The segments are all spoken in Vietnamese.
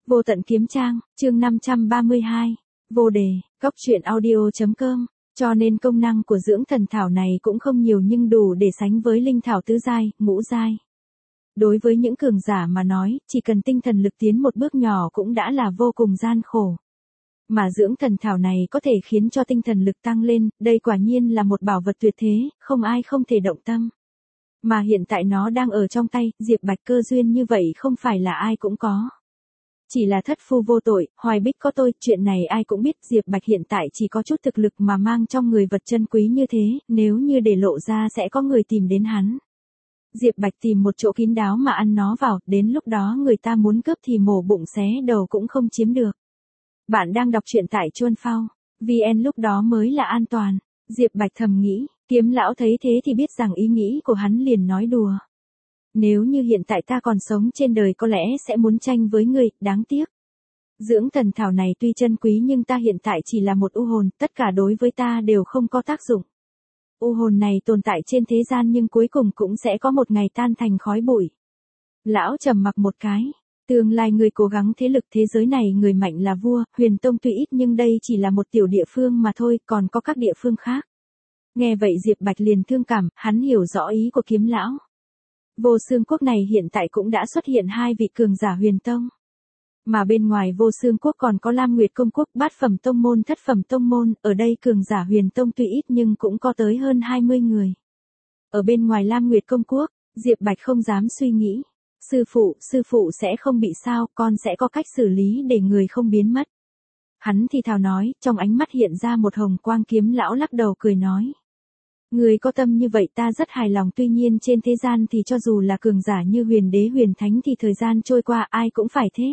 Vô tận kiếm trang, chương 532, vô đề, góc truyện audio.com. Cho nên công năng của dưỡng thần thảo này cũng không nhiều nhưng đủ để sánh với linh thảo tứ giai, ngũ giai. Đối với những cường giả mà nói, chỉ cần tinh thần lực tiến một bước nhỏ cũng đã là vô cùng gian khổ. Mà dưỡng thần thảo này có thể khiến cho tinh thần lực tăng lên, đây quả nhiên là một bảo vật tuyệt thế, không ai không thể động tâm. Mà hiện tại nó đang ở trong tay, Diệp Bạch cơ duyên như vậy không phải là ai cũng có. Chỉ là thất phu vô tội, hoài bích có tôi, chuyện này ai cũng biết Diệp Bạch hiện tại chỉ có chút thực lực mà mang trong người vật chân quý như thế, nếu như để lộ ra sẽ có người tìm đến hắn. Diệp Bạch tìm một chỗ kín đáo mà ăn nó vào, đến lúc đó người ta muốn cướp thì mổ bụng xé đầu cũng không chiếm được. Bạn đang đọc truyện tại Chuan Phao, VN lúc đó mới là an toàn. Diệp Bạch thầm nghĩ, Kiếm lão thấy thế thì biết rằng ý nghĩ của hắn liền nói đùa. Nếu như hiện tại ta còn sống trên đời có lẽ sẽ muốn tranh với ngươi, đáng tiếc. Dưỡng thần thảo này tuy chân quý nhưng ta hiện tại chỉ là một u hồn, tất cả đối với ta đều không có tác dụng. U hồn này tồn tại trên thế gian nhưng cuối cùng cũng sẽ có một ngày tan thành khói bụi. Lão trầm mặc một cái. Tương lai người cố gắng thế lực thế giới này người mạnh là vua, Huyền Tông tuy ít nhưng đây chỉ là một tiểu địa phương mà thôi, còn có các địa phương khác. Nghe vậy Diệp Bạch liền thương cảm, hắn hiểu rõ ý của Kiếm lão. Vô Xương Quốc này hiện tại cũng đã xuất hiện hai vị cường giả Huyền Tông. Mà bên ngoài Vô Xương Quốc còn có Lam Nguyệt Công Quốc, Bát Phẩm Tông Môn, Thất Phẩm Tông Môn, ở đây cường giả Huyền Tông tuy ít nhưng cũng có tới hơn 20 người. Ở bên ngoài Lam Nguyệt Công Quốc, Diệp Bạch không dám suy nghĩ. Sư phụ sẽ không bị sao, con sẽ có cách xử lý để người không biến mất. Hắn thì thào nói, trong ánh mắt hiện ra một hồng quang. Kiếm lão lắc đầu cười nói. Người có tâm như vậy ta rất hài lòng, tuy nhiên trên thế gian thì cho dù là cường giả như huyền đế huyền thánh thì thời gian trôi qua ai cũng phải thế.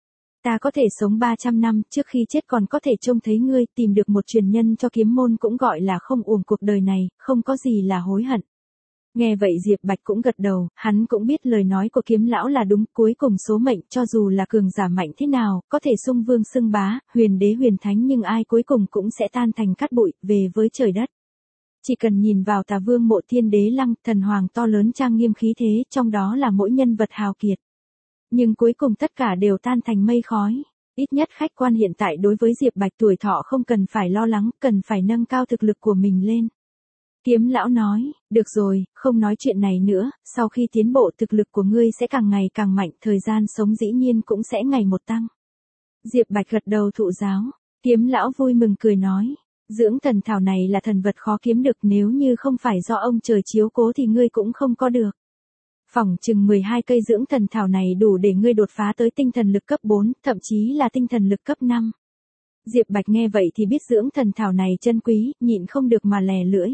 Ta có thể sống 300 năm, trước khi chết còn có thể trông thấy ngươi, tìm được một truyền nhân cho kiếm môn cũng gọi là không uổng cuộc đời này, không có gì là hối hận. Nghe vậy Diệp Bạch cũng gật đầu, hắn cũng biết lời nói của Kiếm lão là đúng, cuối cùng số mệnh cho dù là cường giả mạnh thế nào, có thể xung vương xưng bá, huyền đế huyền thánh nhưng ai cuối cùng cũng sẽ tan thành cát bụi, về với trời đất. Chỉ cần nhìn vào Tà Vương Mộ Thiên Đế Lăng, thần hoàng to lớn trang nghiêm khí thế, trong đó là mỗi nhân vật hào kiệt. Nhưng cuối cùng tất cả đều tan thành mây khói. Ít nhất khách quan hiện tại đối với Diệp Bạch tuổi thọ không cần phải lo lắng, cần phải nâng cao thực lực của mình lên. Kiếm lão nói, được rồi, không nói chuyện này nữa, sau khi tiến bộ thực lực của ngươi sẽ càng ngày càng mạnh, thời gian sống dĩ nhiên cũng sẽ ngày một tăng. Diệp Bạch gật đầu thụ giáo, Kiếm lão vui mừng cười nói, dưỡng thần thảo này là thần vật khó kiếm được, nếu như không phải do ông trời chiếu cố thì ngươi cũng không có được. Phỏng chừng 12 cây dưỡng thần thảo này đủ để ngươi đột phá tới tinh thần lực cấp 4, thậm chí là tinh thần lực cấp 5. Diệp Bạch nghe vậy thì biết dưỡng thần thảo này chân quý, nhịn không được mà lè lưỡi.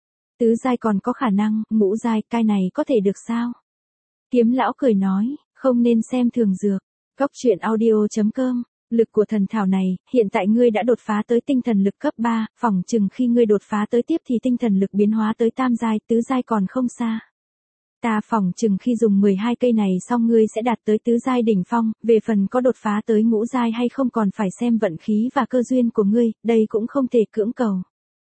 Tứ giai còn có khả năng, ngũ giai, cái này có thể được sao? Kiếm lão cười nói, không nên xem thường dược. Góc truyện audio.com. Lực của thần thảo này, hiện tại ngươi đã đột phá tới tinh thần lực cấp 3, phỏng chừng khi ngươi đột phá tới tiếp thì tinh thần lực biến hóa tới tam giai, tứ giai còn không xa. Ta phỏng chừng khi dùng 12 cây này xong ngươi sẽ đạt tới tứ giai đỉnh phong, về phần có đột phá tới ngũ giai hay không còn phải xem vận khí và cơ duyên của ngươi, đây cũng không thể cưỡng cầu.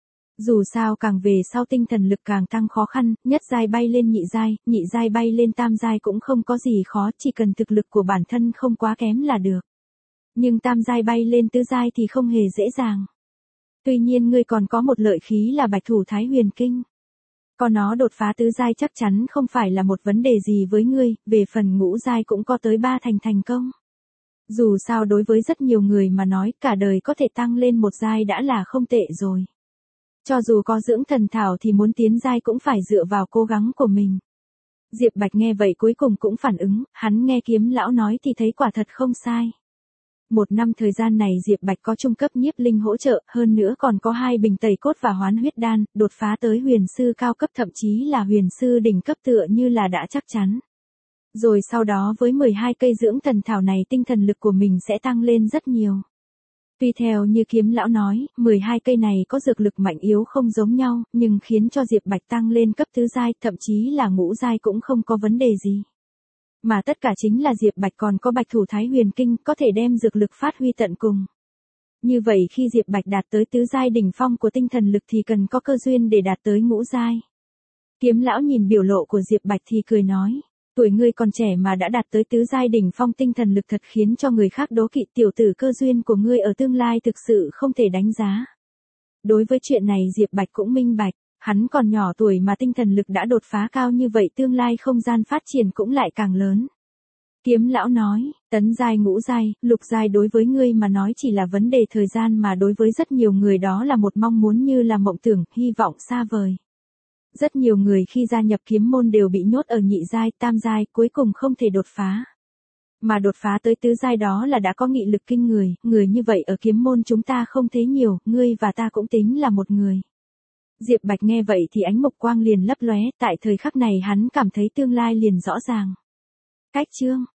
Dù sao càng về sau tinh thần lực càng tăng khó khăn, nhất giai bay lên nhị giai bay lên tam giai cũng không có gì khó, chỉ cần thực lực của bản thân không quá kém là được. Nhưng tam giai bay lên tứ giai thì không hề dễ dàng. Tuy nhiên ngươi còn có một lợi khí là Bạch Thủ Thái Huyền Kinh. Có nó đột phá tứ giai chắc chắn không phải là một vấn đề gì với ngươi, về phần ngũ giai cũng có tới 3 thành công. Dù sao đối với rất nhiều người mà nói cả đời có thể tăng lên một giai đã là không tệ rồi. Cho dù có dưỡng thần thảo thì muốn tiến giai cũng phải dựa vào cố gắng của mình. Diệp Bạch nghe vậy cuối cùng cũng phản ứng, hắn nghe Kiếm lão nói thì thấy quả thật không sai. Một năm thời gian này Diệp Bạch có trung cấp nhiếp linh hỗ trợ, hơn nữa còn có 2 bình tẩy cốt và hoán huyết đan, đột phá tới huyền sư cao cấp thậm chí là huyền sư đỉnh cấp tựa như là đã chắc chắn. Rồi sau đó với 12 cây dưỡng thần thảo này tinh thần lực của mình sẽ tăng lên rất nhiều. Tuy theo như Kiếm lão nói, 12 cây này có dược lực mạnh yếu không giống nhau, nhưng khiến cho Diệp Bạch tăng lên cấp tứ giai, thậm chí là ngũ giai cũng không có vấn đề gì. Mà tất cả chính là Diệp Bạch còn có Bạch Thủ Thái Huyền Kinh, có thể đem dược lực phát huy tận cùng. Như vậy khi Diệp Bạch đạt tới tứ giai đỉnh phong của tinh thần lực thì cần có cơ duyên để đạt tới ngũ giai. Kiếm lão nhìn biểu lộ của Diệp Bạch thì cười nói, Tuổi ngươi còn trẻ mà đã đạt tới tứ giai đỉnh phong tinh thần lực thật khiến cho người khác đố kỵ, tiểu tử cơ duyên của ngươi ở tương lai thực sự không thể đánh giá. Đối với chuyện này Diệp Bạch cũng minh bạch, hắn còn nhỏ tuổi mà tinh thần lực đã đột phá cao như vậy, tương lai không gian phát triển cũng lại càng lớn. Kiếm lão nói, tấn giai ngũ giai, lục giai đối với ngươi mà nói chỉ là vấn đề thời gian mà đối với rất nhiều người đó là một mong muốn như là mộng tưởng, hy vọng xa vời. Rất nhiều người khi gia nhập kiếm môn đều bị nhốt ở nhị giai, tam giai, cuối cùng không thể đột phá. Mà đột phá tới tứ giai đó là đã có nghị lực kinh người như vậy ở kiếm môn chúng ta không thấy nhiều, ngươi và ta cũng tính là một người. Diệp Bạch nghe vậy thì ánh mục quang liền lấp lóe, tại thời khắc này hắn cảm thấy tương lai liền rõ ràng. Cách chương